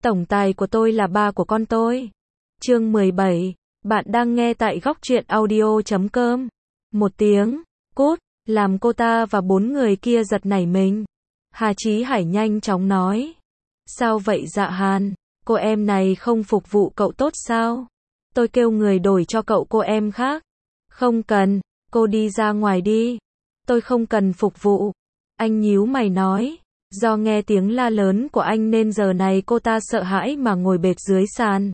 Tổng tài của tôi là ba của con tôi. Chương 17. Bạn đang nghe tại góc truyện audio.com. Một tiếng, cút, làm cô ta và 4 người kia giật nảy mình. Hà Chí Hải nhanh chóng nói. Sao vậy Dạ Hàn, cô em này không phục vụ cậu tốt sao? Tôi kêu người đổi cho cậu cô em khác. Không cần, cô đi ra ngoài đi. Tôi không cần phục vụ. Anh nhíu mày nói. Do nghe tiếng la lớn của anh nên giờ này cô ta sợ hãi mà ngồi bệt dưới sàn.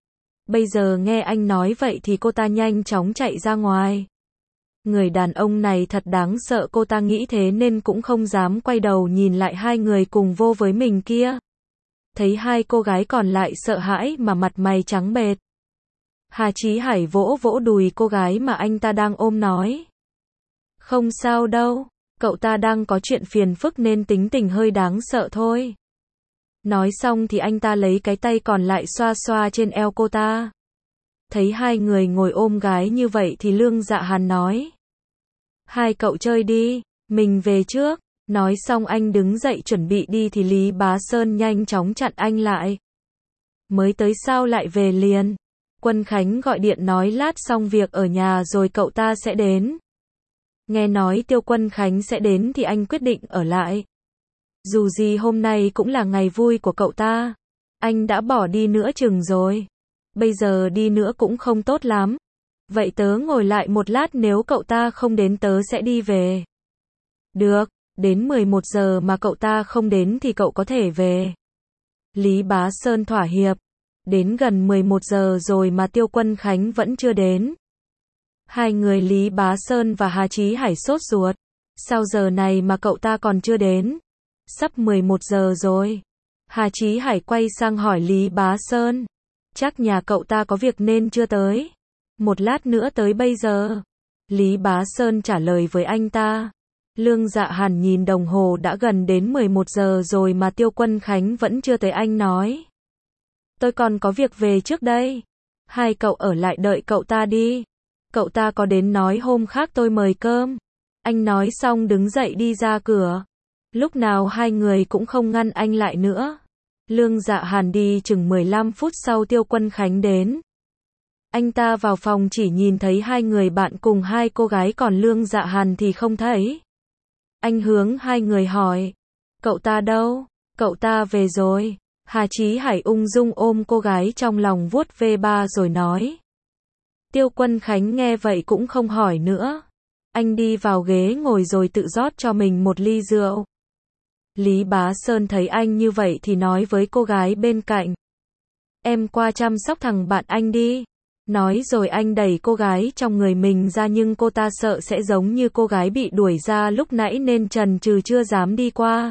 Bây giờ nghe anh nói vậy thì cô ta nhanh chóng chạy ra ngoài. Người đàn ông này thật đáng sợ, cô ta nghĩ thế nên cũng không dám quay đầu nhìn lại hai người cùng vô với mình kia. Thấy hai cô gái còn lại sợ hãi mà mặt mày trắng bệch. Hà Chí Hải vỗ vỗ đùi cô gái mà anh ta đang ôm nói. Không sao đâu, cậu ta đang có chuyện phiền phức nên tính tình hơi đáng sợ thôi. Nói xong thì anh ta lấy cái tay còn lại xoa xoa trên eo cô ta. Thấy hai người ngồi ôm gái như vậy thì Lương Dạ Hàn nói. Hai cậu chơi đi, mình về trước. Nói xong anh đứng dậy chuẩn bị đi thì Lý Bá Sơn nhanh chóng chặn anh lại. Mới tới sao lại về liền? Quân Khánh gọi điện nói lát xong việc ở nhà rồi cậu ta sẽ đến. Nghe nói Tiêu Quân Khánh sẽ đến thì anh quyết định ở lại. Dù gì hôm nay cũng là ngày vui của cậu ta. Anh đã bỏ đi nửa chừng rồi. Bây giờ đi nữa cũng không tốt lắm. Vậy tớ ngồi lại một lát, nếu cậu ta không đến tớ sẽ đi về. Được, đến 11 giờ mà cậu ta không đến thì cậu có thể về. Lý Bá Sơn thỏa hiệp. Đến gần 11 giờ rồi mà Tiêu Quân Khánh vẫn chưa đến. Hai người Lý Bá Sơn và Hà Chí Hải sốt ruột. Sao giờ này mà cậu ta còn chưa đến? Sắp 11 giờ rồi. Hà Chí Hải quay sang hỏi Lý Bá Sơn. Chắc nhà cậu ta có việc nên chưa tới. Một lát nữa tới bây giờ. Lý Bá Sơn trả lời với anh ta. Lương Dạ Hàn nhìn đồng hồ đã gần đến 11 giờ rồi mà Tiêu Quân Khánh vẫn chưa tới, anh nói. Tôi còn có việc về trước đây. Hai cậu ở lại đợi cậu ta đi. Cậu ta có đến nói hôm khác tôi mời cơm. Anh nói xong đứng dậy đi ra cửa. Lúc nào hai người cũng không ngăn anh lại nữa. Lương Dạ Hàn đi chừng 15 phút sau Tiêu Quân Khánh đến. Anh ta vào phòng chỉ nhìn thấy hai người bạn cùng hai cô gái, còn Lương Dạ Hàn thì không thấy. Anh hướng hai người hỏi. Cậu ta đâu? Cậu ta về rồi. Hà Chí Hải ung dung ôm cô gái trong lòng vuốt ve ba rồi nói. Tiêu Quân Khánh nghe vậy cũng không hỏi nữa. Anh đi vào ghế ngồi rồi tự rót cho mình một ly rượu. Lý Bá Sơn thấy anh như vậy thì nói với cô gái bên cạnh. Em qua chăm sóc thằng bạn anh đi. Nói rồi anh đẩy cô gái trong người mình ra, nhưng cô ta sợ sẽ giống như cô gái bị đuổi ra lúc nãy nên chần chừ chưa dám đi qua.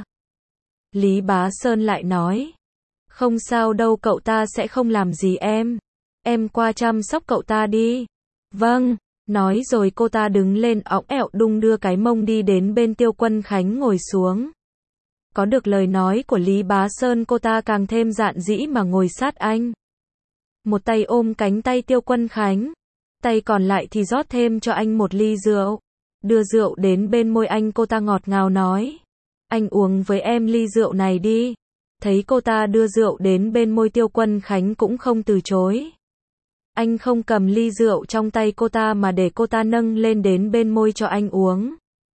Lý Bá Sơn lại nói. Không sao đâu, cậu ta sẽ không làm gì em. Em qua chăm sóc cậu ta đi. Vâng. Nói rồi cô ta đứng lên õng ẹo đung đưa cái mông đi đến bên Tiêu Quân Khánh ngồi xuống. Có được lời nói của Lý Bá Sơn, cô ta càng thêm dạn dĩ mà ngồi sát anh. Một tay ôm cánh tay Tiêu Quân Khánh. Tay còn lại thì rót thêm cho anh một ly rượu. Đưa rượu đến bên môi anh, cô ta ngọt ngào nói. Anh uống với em ly rượu này đi. Thấy cô ta đưa rượu đến bên môi, Tiêu Quân Khánh cũng không từ chối. Anh không cầm ly rượu trong tay cô ta mà để cô ta nâng lên đến bên môi cho anh uống.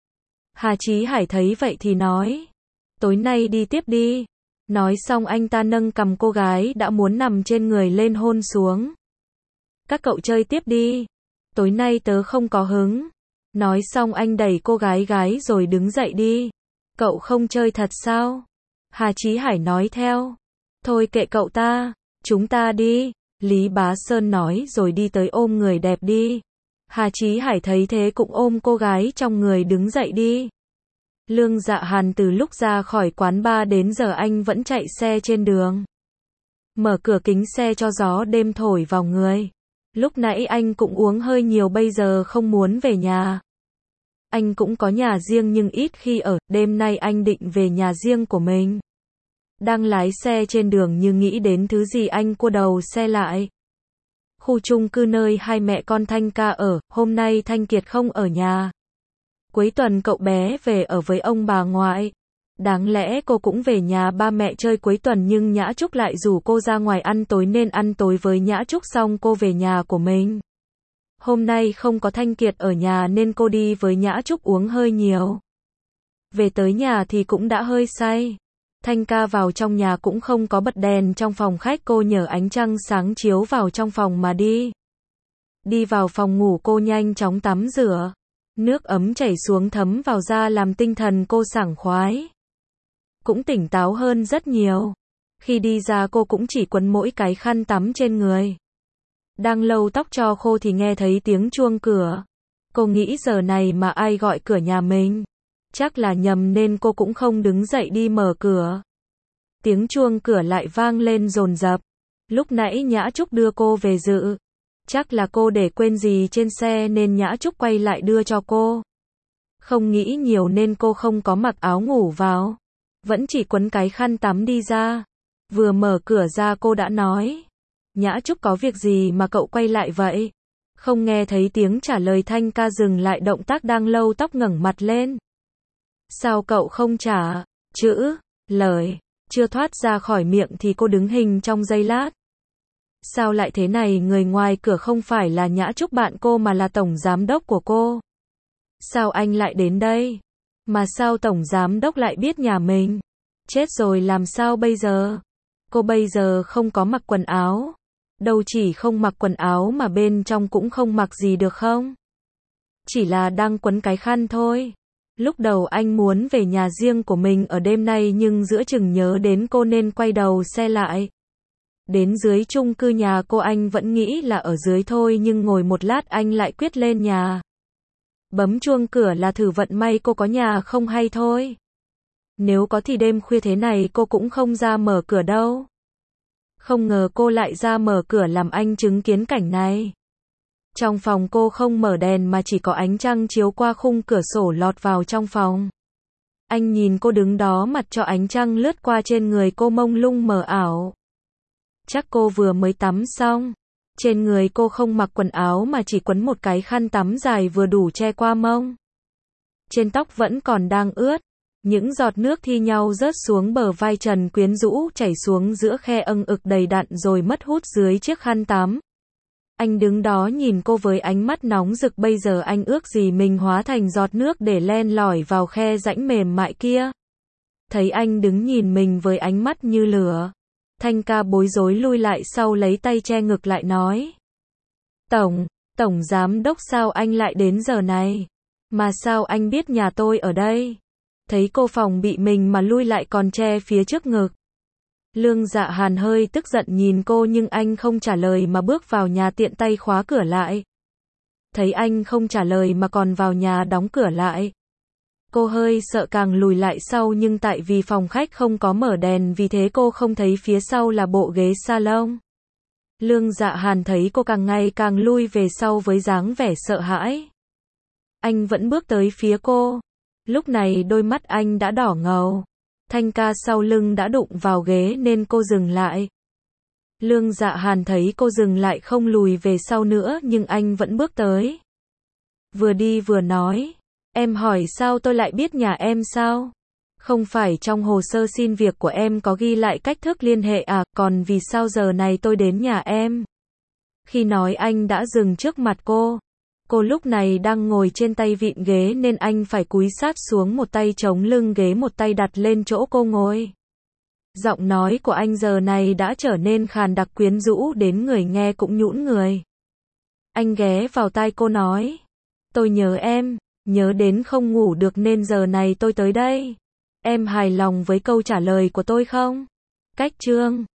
Hà Chí Hải thấy vậy thì nói. Tối nay đi tiếp đi. Nói xong anh ta nâng cằm cô gái đã muốn nằm trên người lên hôn xuống. Các cậu chơi tiếp đi. Tối nay tớ không có hứng. Nói xong anh đẩy cô gái rồi đứng dậy đi. Cậu không chơi thật sao? Hà Chí Hải nói theo. Thôi kệ cậu ta, chúng ta đi. Lý Bá Sơn nói rồi đi tới ôm người đẹp đi. Hà Chí Hải thấy thế cũng ôm cô gái trong người đứng dậy đi. Lương Dạ Hàn từ lúc ra khỏi quán bar đến giờ anh vẫn chạy xe trên đường. Mở cửa kính xe cho gió đêm thổi vào người. Lúc nãy anh cũng uống hơi nhiều, bây giờ không muốn về nhà. Anh cũng có nhà riêng nhưng ít khi ở, đêm nay anh định về nhà riêng của mình. Đang lái xe trên đường như nghĩ đến thứ gì anh cua đầu xe lại. Khu chung cư nơi hai mẹ con Thanh Ca ở, hôm nay Thanh Kiệt không ở nhà. Cuối tuần cậu bé về ở với ông bà ngoại. Đáng lẽ cô cũng về nhà ba mẹ chơi cuối tuần nhưng Nhã Trúc lại rủ cô ra ngoài ăn tối nên ăn tối với Nhã Trúc xong cô về nhà của mình. Hôm nay không có Thanh Kiệt ở nhà nên cô đi với Nhã Trúc uống hơi nhiều. Về tới nhà thì cũng đã hơi say. Thanh ca vào trong nhà cũng không có bật đèn trong phòng khách, cô nhờ ánh trăng sáng chiếu vào trong phòng mà đi. Đi vào phòng ngủ cô nhanh chóng tắm rửa. Nước ấm chảy xuống thấm vào da làm tinh thần cô sảng khoái. Cũng tỉnh táo hơn rất nhiều. Khi đi ra cô cũng chỉ quấn mỗi cái khăn tắm trên người. Đang lau tóc cho khô thì nghe thấy tiếng chuông cửa. Cô nghĩ giờ này mà ai gọi cửa nhà mình. Chắc là nhầm nên cô cũng không đứng dậy đi mở cửa. Tiếng chuông cửa lại vang lên dồn dập. Lúc nãy Nhã Trúc đưa cô về dự. Chắc là cô để quên gì trên xe nên Nhã Trúc quay lại đưa cho cô. Không nghĩ nhiều nên cô không có mặc áo ngủ vào. Vẫn chỉ quấn cái khăn tắm đi ra. Vừa mở cửa ra cô đã nói. Nhã Trúc có việc gì mà cậu quay lại vậy? Không nghe thấy tiếng trả lời, Thanh ca dừng lại động tác đang lau tóc ngẩng mặt lên. Sao cậu không trả? Chữ, lời, chưa thoát ra khỏi miệng thì cô đứng hình trong giây lát. Sao lại thế này, người ngoài cửa không phải là Nhã Trúc bạn cô mà là tổng giám đốc của cô. Sao anh lại đến đây? Mà sao tổng giám đốc lại biết nhà mình? Chết rồi, làm sao bây giờ? Cô bây giờ không có mặc quần áo. Đâu chỉ không mặc quần áo mà bên trong cũng không mặc gì được không? Chỉ là đang quấn cái khăn thôi. Lúc đầu anh muốn về nhà riêng của mình ở đêm nay nhưng giữa chừng nhớ đến cô nên quay đầu xe lại. Đến dưới chung cư nhà cô anh vẫn nghĩ là ở dưới thôi nhưng ngồi một lát anh lại quyết lên nhà. Bấm chuông cửa là thử vận may cô có nhà không hay thôi. Nếu có thì đêm khuya thế này cô cũng không ra mở cửa đâu. Không ngờ cô lại ra mở cửa làm anh chứng kiến cảnh này. Trong phòng cô không mở đèn mà chỉ có ánh trăng chiếu qua khung cửa sổ lọt vào trong phòng. Anh nhìn cô đứng đó mặt cho ánh trăng lướt qua trên người cô mông lung mờ ảo. Chắc cô vừa mới tắm xong. Trên người cô không mặc quần áo mà chỉ quấn một cái khăn tắm dài vừa đủ che qua mông. Trên tóc vẫn còn đang ướt. Những giọt nước thi nhau rớt xuống bờ vai trần quyến rũ chảy xuống giữa khe âng ực đầy đặn rồi mất hút dưới chiếc khăn tắm. Anh đứng đó nhìn cô với ánh mắt nóng rực, bây giờ anh ước gì mình hóa thành giọt nước để len lỏi vào khe rãnh mềm mại kia. Thấy anh đứng nhìn mình với ánh mắt như lửa. Thanh ca bối rối lui lại sau lấy tay che ngực lại nói. Tổng giám đốc sao anh lại đến giờ này? Mà sao anh biết nhà tôi ở đây? Thấy cô phòng bị mình mà lui lại còn che phía trước ngực. Lương Dạ Hàn hơi tức giận nhìn cô nhưng anh không trả lời mà bước vào nhà tiện tay khóa cửa lại. Thấy anh không trả lời mà còn vào nhà đóng cửa lại. Cô hơi sợ càng lùi lại sau nhưng tại vì phòng khách không có mở đèn vì thế cô không thấy phía sau là bộ ghế salon. Lương Dạ Hàn thấy cô càng ngày càng lui về sau với dáng vẻ sợ hãi. Anh vẫn bước tới phía cô. Lúc này đôi mắt anh đã đỏ ngầu. Thanh ca sau lưng đã đụng vào ghế nên cô dừng lại. Lương Dạ Hàn thấy cô dừng lại không lùi về sau nữa nhưng anh vẫn bước tới. Vừa đi vừa nói. Em hỏi sao tôi lại biết nhà em sao? Không phải trong hồ sơ xin việc của em có ghi lại cách thức liên hệ à, còn vì sao giờ này tôi đến nhà em? Khi nói anh đã dừng trước mặt cô. Cô lúc này đang ngồi trên tay vịn ghế nên anh phải cúi sát xuống, một tay chống lưng ghế một tay đặt lên chỗ cô ngồi. Giọng nói của anh giờ này đã trở nên khàn đặc quyến rũ đến người nghe cũng nhũn người. Anh ghé vào tai cô nói. Tôi nhớ em, nhớ đến không ngủ được nên giờ này tôi tới đây. Em hài lòng với câu trả lời của tôi không? Cách chương